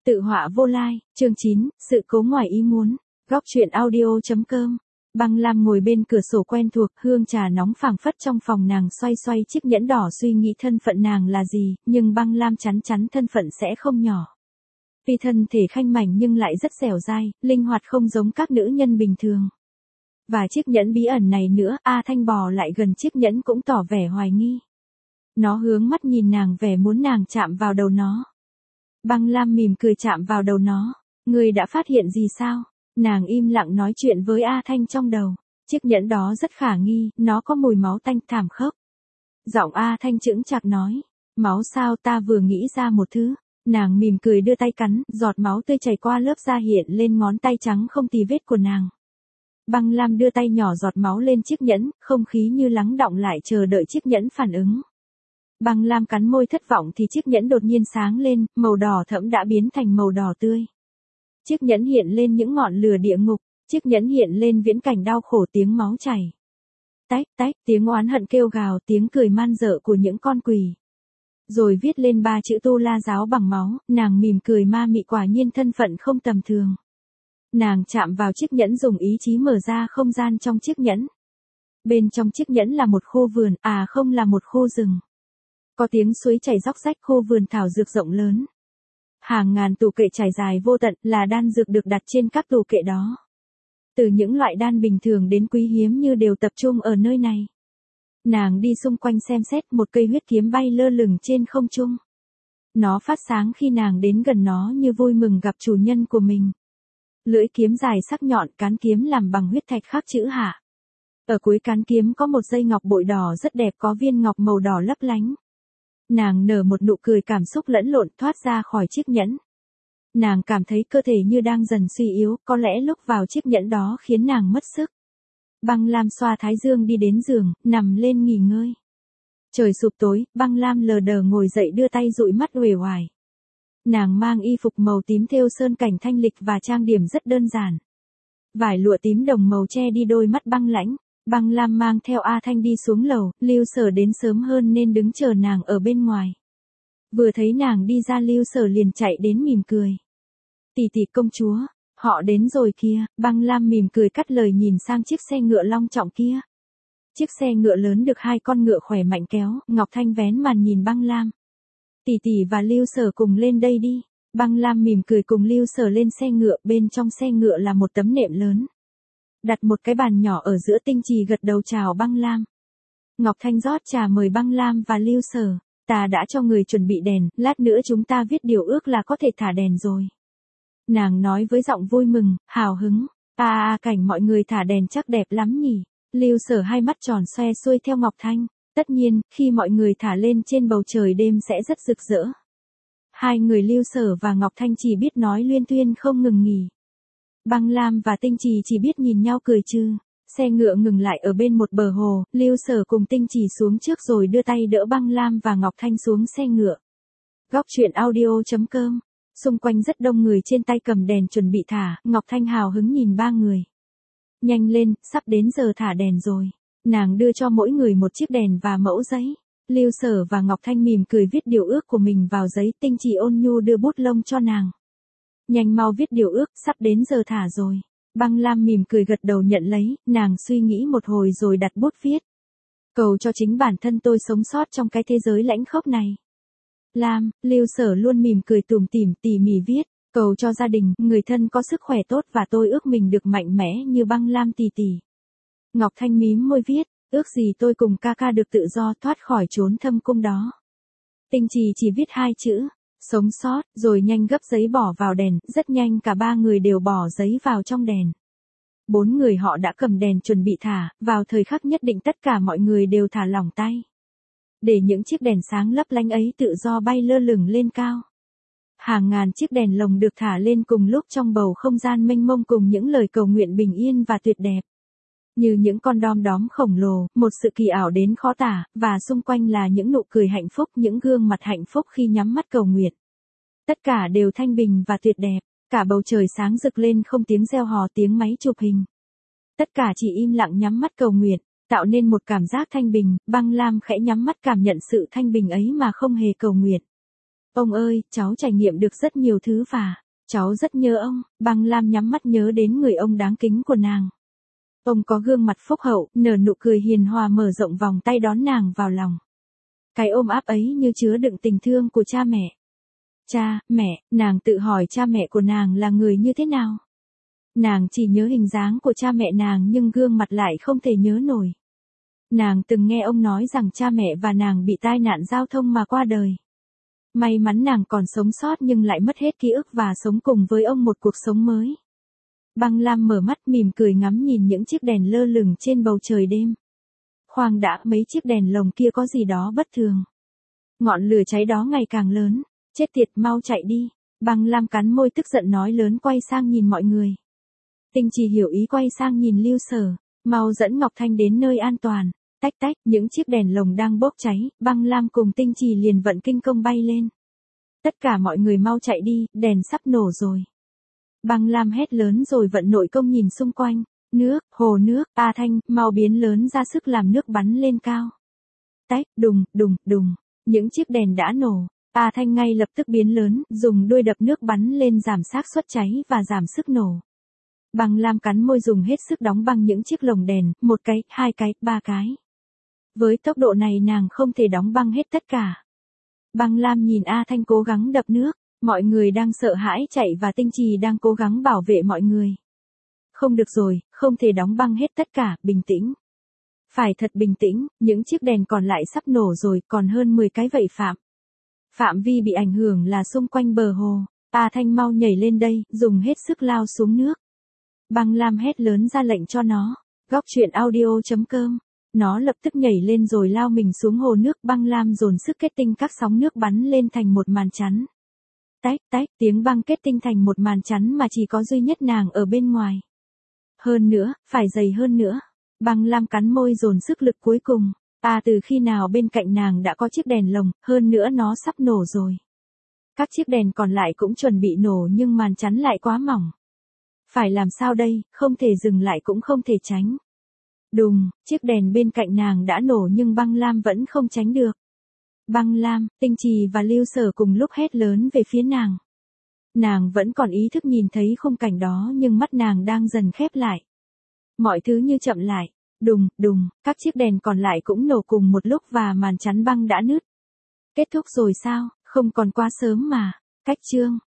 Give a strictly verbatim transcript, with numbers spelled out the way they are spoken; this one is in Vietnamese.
Tự họa vô lai, chương chín, sự cố ngoài ý muốn. Góc truyện audio.com. Băng Lam ngồi bên cửa sổ quen thuộc, hương trà nóng phảng phất trong phòng nàng xoay xoay chiếc nhẫn đỏ, suy nghĩ thân phận nàng là gì, nhưng Băng Lam chắn chắn thân phận sẽ không nhỏ. Tuy thân thể khanh mảnh nhưng lại rất dẻo dai, linh hoạt không giống các nữ nhân bình thường. Và chiếc nhẫn bí ẩn này nữa, A Thanh bò lại gần chiếc nhẫn cũng tỏ vẻ hoài nghi. Nó hướng mắt nhìn nàng, vẻ muốn nàng chạm vào đầu nó. Băng Lam mỉm cười chạm vào đầu nó. Ngươi đã phát hiện gì sao? Nàng im lặng nói chuyện với A Thanh trong đầu. Chiếc nhẫn đó rất khả nghi, nó có mùi máu tanh thảm khốc. Giọng A Thanh chững chạc nói. Máu sao, ta vừa nghĩ ra một thứ. Nàng mỉm cười đưa tay cắn, giọt máu tươi chảy qua lớp da hiện lên ngón tay trắng không tì vết của nàng. Băng Lam đưa tay nhỏ giọt máu lên chiếc nhẫn, không khí như lắng đọng lại chờ đợi chiếc nhẫn phản ứng. Băng Lam cắn môi thất vọng thì chiếc nhẫn đột nhiên sáng lên, màu đỏ thẫm đã biến thành màu đỏ tươi. Chiếc nhẫn hiện lên những ngọn lửa địa ngục, chiếc nhẫn hiện lên viễn cảnh đau khổ, tiếng máu chảy. Tách tách, tiếng oán hận kêu gào, tiếng cười man dợ của những con quỷ. Rồi viết lên ba chữ Tu La giáo bằng máu, nàng mỉm cười ma mị, quả nhiên thân phận không tầm thường. Nàng chạm vào chiếc nhẫn, dùng ý chí mở ra không gian trong chiếc nhẫn. Bên trong chiếc nhẫn là một khu vườn, à không, là một khu rừng. Có tiếng suối chảy róc rách, khu vườn thảo dược rộng lớn. Hàng ngàn tủ kệ trải dài vô tận, là đan dược được đặt trên các tủ kệ đó. Từ những loại đan bình thường đến quý hiếm như đều tập trung ở nơi này. Nàng đi xung quanh xem xét, một cây huyết kiếm bay lơ lửng trên không trung. Nó phát sáng khi nàng đến gần nó, như vui mừng gặp chủ nhân của mình. Lưỡi kiếm dài sắc nhọn, cán kiếm làm bằng huyết thạch khắc chữ Hạ. Ở cuối cán kiếm có một dây ngọc bội đỏ rất đẹp, có viên ngọc màu đỏ lấp lánh. Nàng nở một nụ cười, cảm xúc lẫn lộn thoát ra khỏi chiếc nhẫn. Nàng cảm thấy cơ thể như đang dần suy yếu, có lẽ lúc vào chiếc nhẫn đó khiến nàng mất sức. Băng Lam xoa thái dương đi đến giường, nằm lên nghỉ ngơi. Trời sụp tối, Băng Lam lờ đờ ngồi dậy, đưa tay dụi mắt uể oải. Nàng mang y phục màu tím thêu sơn cảnh thanh lịch và trang điểm rất đơn giản. Vải lụa tím đồng màu che đi đôi mắt băng lãnh. Băng Lam mang theo A Thanh đi xuống lầu, Lưu Sở đến sớm hơn nên đứng chờ nàng ở bên ngoài. Vừa thấy nàng đi ra, Lưu Sở liền chạy đến mỉm cười. Tỷ tỷ công chúa, họ đến rồi kìa. Băng Lam mỉm cười cắt lời, nhìn sang chiếc xe ngựa long trọng kia. Chiếc xe ngựa lớn được hai con ngựa khỏe mạnh kéo, Ngọc Thanh vén màn nhìn Băng Lam. Tỷ tỷ và Lưu Sở cùng lên đây đi. Băng Lam mỉm cười cùng Lưu Sở lên xe ngựa, bên trong xe ngựa là một tấm nệm lớn. Đặt một cái bàn nhỏ ở giữa, Tinh Trì gật đầu chào Băng Lam. Ngọc Thanh rót trà mời Băng Lam và Lưu Sở. Ta đã cho người chuẩn bị đèn, lát nữa chúng ta viết điều ước là có thể thả đèn rồi. Nàng nói với giọng vui mừng, hào hứng. À, à cảnh mọi người thả đèn chắc đẹp lắm nhỉ. Lưu Sở hai mắt tròn xoe xuôi theo Ngọc Thanh. Tất nhiên, khi mọi người thả lên trên bầu trời đêm sẽ rất rực rỡ. Hai người Lưu Sở và Ngọc Thanh chỉ biết nói luyên thuyên không ngừng nghỉ. Băng Lam và Tinh Trì chỉ biết nhìn nhau cười trừ. Xe ngựa ngừng lại ở bên một bờ hồ, Lưu Sở cùng Tinh Trì xuống trước rồi đưa tay đỡ Băng Lam và Ngọc Thanh xuống xe ngựa. Góc truyện audio.com. Xung quanh rất đông người, trên tay cầm đèn chuẩn bị thả, Ngọc Thanh hào hứng nhìn ba người. Nhanh lên, sắp đến giờ thả đèn rồi. Nàng đưa cho mỗi người một chiếc đèn và mẫu giấy. Lưu Sở và Ngọc Thanh mỉm cười viết điều ước của mình vào giấy, Tinh Trì ôn nhu đưa bút lông cho nàng. Nhanh mau viết điều ước, sắp đến giờ thả rồi. Băng Lam mỉm cười gật đầu nhận lấy, nàng suy nghĩ một hồi rồi đặt bút viết. Cầu cho chính bản thân tôi sống sót trong cái thế giới lãnh khốc này. Lam, Lưu Sở luôn mỉm cười tủm tỉm tỉ mỉ viết. Cầu cho gia đình, người thân có sức khỏe tốt và tôi ước mình được mạnh mẽ như Băng Lam tỷ tỷ. Ngọc Thanh mím môi viết. Ước gì tôi cùng ca ca được tự do thoát khỏi chốn thâm cung đó. Tinh Trì chỉ viết hai chữ. Sống sót, rồi nhanh gấp giấy bỏ vào đèn, rất nhanh cả ba người đều bỏ giấy vào trong đèn. Bốn người họ đã cầm đèn chuẩn bị thả, vào thời khắc nhất định tất cả mọi người đều thả lỏng tay. Để những chiếc đèn sáng lấp lánh ấy tự do bay lơ lửng lên cao. Hàng ngàn chiếc đèn lồng được thả lên cùng lúc trong bầu không gian mênh mông cùng những lời cầu nguyện bình yên và tuyệt đẹp. Như những con đom đóm khổng lồ, một sự kỳ ảo đến khó tả, và xung quanh là những nụ cười hạnh phúc, những gương mặt hạnh phúc khi nhắm mắt cầu nguyện. Tất cả đều thanh bình và tuyệt đẹp, cả bầu trời sáng rực lên không tiếng reo hò, tiếng máy chụp hình. Tất cả chỉ im lặng nhắm mắt cầu nguyện, tạo nên một cảm giác thanh bình. Băng Lam khẽ nhắm mắt cảm nhận sự thanh bình ấy mà không hề cầu nguyện. Ông ơi, cháu trải nghiệm được rất nhiều thứ và cháu rất nhớ ông. Băng Lam nhắm mắt nhớ đến người ông đáng kính của nàng. Ông có gương mặt phúc hậu, nở nụ cười hiền hòa, mở rộng vòng tay đón nàng vào lòng. Cái ôm áp ấy như chứa đựng tình thương của cha mẹ. Cha, mẹ, nàng tự hỏi cha mẹ của nàng là người như thế nào? Nàng chỉ nhớ hình dáng của cha mẹ nàng nhưng gương mặt lại không thể nhớ nổi. Nàng từng nghe ông nói rằng cha mẹ và nàng bị tai nạn giao thông mà qua đời. May mắn nàng còn sống sót nhưng lại mất hết ký ức và sống cùng với ông một cuộc sống mới. Băng Lam mở mắt mỉm cười ngắm nhìn những chiếc đèn lơ lửng trên bầu trời đêm. Khoan đã, mấy chiếc đèn lồng kia có gì đó bất thường. Ngọn lửa cháy đó ngày càng lớn. Chết tiệt, mau chạy đi. Băng Lam cắn môi tức giận nói lớn, quay sang nhìn mọi người. Tinh Trì hiểu ý quay sang nhìn Lưu Sở. Mau dẫn Ngọc Thanh đến nơi an toàn. Tách tách, những chiếc đèn lồng đang bốc cháy. Băng Lam cùng Tinh Trì liền vận kinh công bay lên. Tất cả mọi người mau chạy đi, đèn sắp nổ rồi. Băng Lam hét lớn rồi vận nội công nhìn xung quanh. Nước, hồ nước, A Thanh, mau biến lớn ra sức làm nước bắn lên cao. Tách, đùng, đùng, đùng. Những chiếc đèn đã nổ. A Thanh ngay lập tức biến lớn, dùng đuôi đập nước bắn lên giảm xác suất cháy và giảm sức nổ. Băng Lam cắn môi dùng hết sức đóng băng những chiếc lồng đèn, một cái, hai cái, ba cái. Với tốc độ này nàng không thể đóng băng hết tất cả. Băng Lam nhìn A Thanh cố gắng đập nước, mọi người đang sợ hãi chạy và Tinh Trì đang cố gắng bảo vệ mọi người. Không được rồi, không thể đóng băng hết tất cả, bình tĩnh. Phải thật bình tĩnh, những chiếc đèn còn lại sắp nổ rồi, còn hơn mười cái vậy Phạm. Phạm vi bị ảnh hưởng là xung quanh bờ hồ. A Thanh mau nhảy lên đây, dùng hết sức lao xuống nước. Băng Lam hét lớn ra lệnh cho nó. Góc truyện audio chấm com. Nó lập tức nhảy lên rồi lao mình xuống hồ nước. Băng Lam dồn sức kết tinh các sóng nước bắn lên thành một màn chắn. Tách tách, tiếng băng kết tinh thành một màn chắn mà chỉ có duy nhất nàng ở bên ngoài. Hơn nữa, phải dày hơn nữa. Băng Lam cắn môi dồn sức lực cuối cùng. À, từ khi nào bên cạnh nàng đã có chiếc đèn lồng, hơn nữa nó sắp nổ rồi. Các chiếc đèn còn lại cũng chuẩn bị nổ nhưng màn chắn lại quá mỏng. Phải làm sao đây, không thể dừng lại cũng không thể tránh. Đùng, chiếc đèn bên cạnh nàng đã nổ nhưng Băng Lam vẫn không tránh được. Băng Lam, Tinh Trì và Lưu Sở cùng lúc hét lớn về phía nàng. Nàng vẫn còn ý thức nhìn thấy khung cảnh đó nhưng mắt nàng đang dần khép lại. Mọi thứ như chậm lại. Đùng, đùng, các chiếc đèn còn lại cũng nổ cùng một lúc và màn chắn băng đã nứt. Kết thúc rồi sao, không còn quá sớm mà. Cách chương.